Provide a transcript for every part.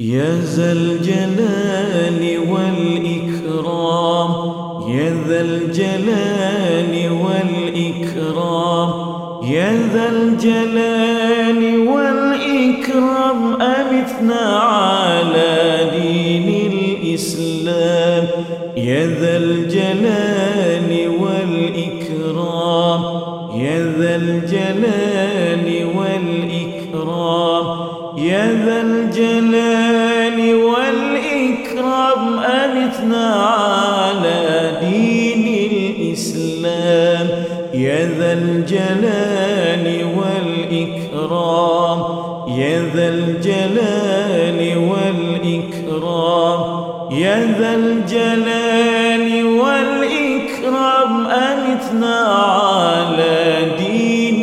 يا ذا الجلال والإكرام، يا ذا الجلال والإكرام، يا ذا الجلال والإكرام، أمتنا على دين الإسلام. يا ذا الجلال والإكرام، يا ذا الجلال والإكرام، يا ذا الجلال والإكرام، أمتنا على دين الإسلام. يا ذا الجلال والإكرام، يا ذا الجلال والإكرام، يا ذا الجلال والإكرام، أمتنا على دين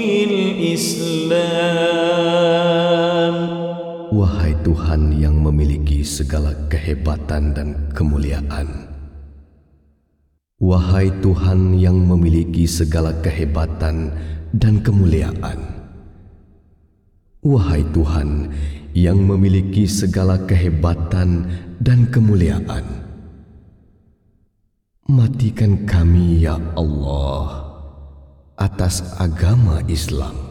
الإسلام. Wahai Tuhan yang memiliki segala kehebatan dan kemuliaan. Wahai Tuhan yang memiliki segala kehebatan dan kemuliaan. Wahai Tuhan yang memiliki segala kehebatan dan kemuliaan. Matikan kami ya Allah atas agama Islam.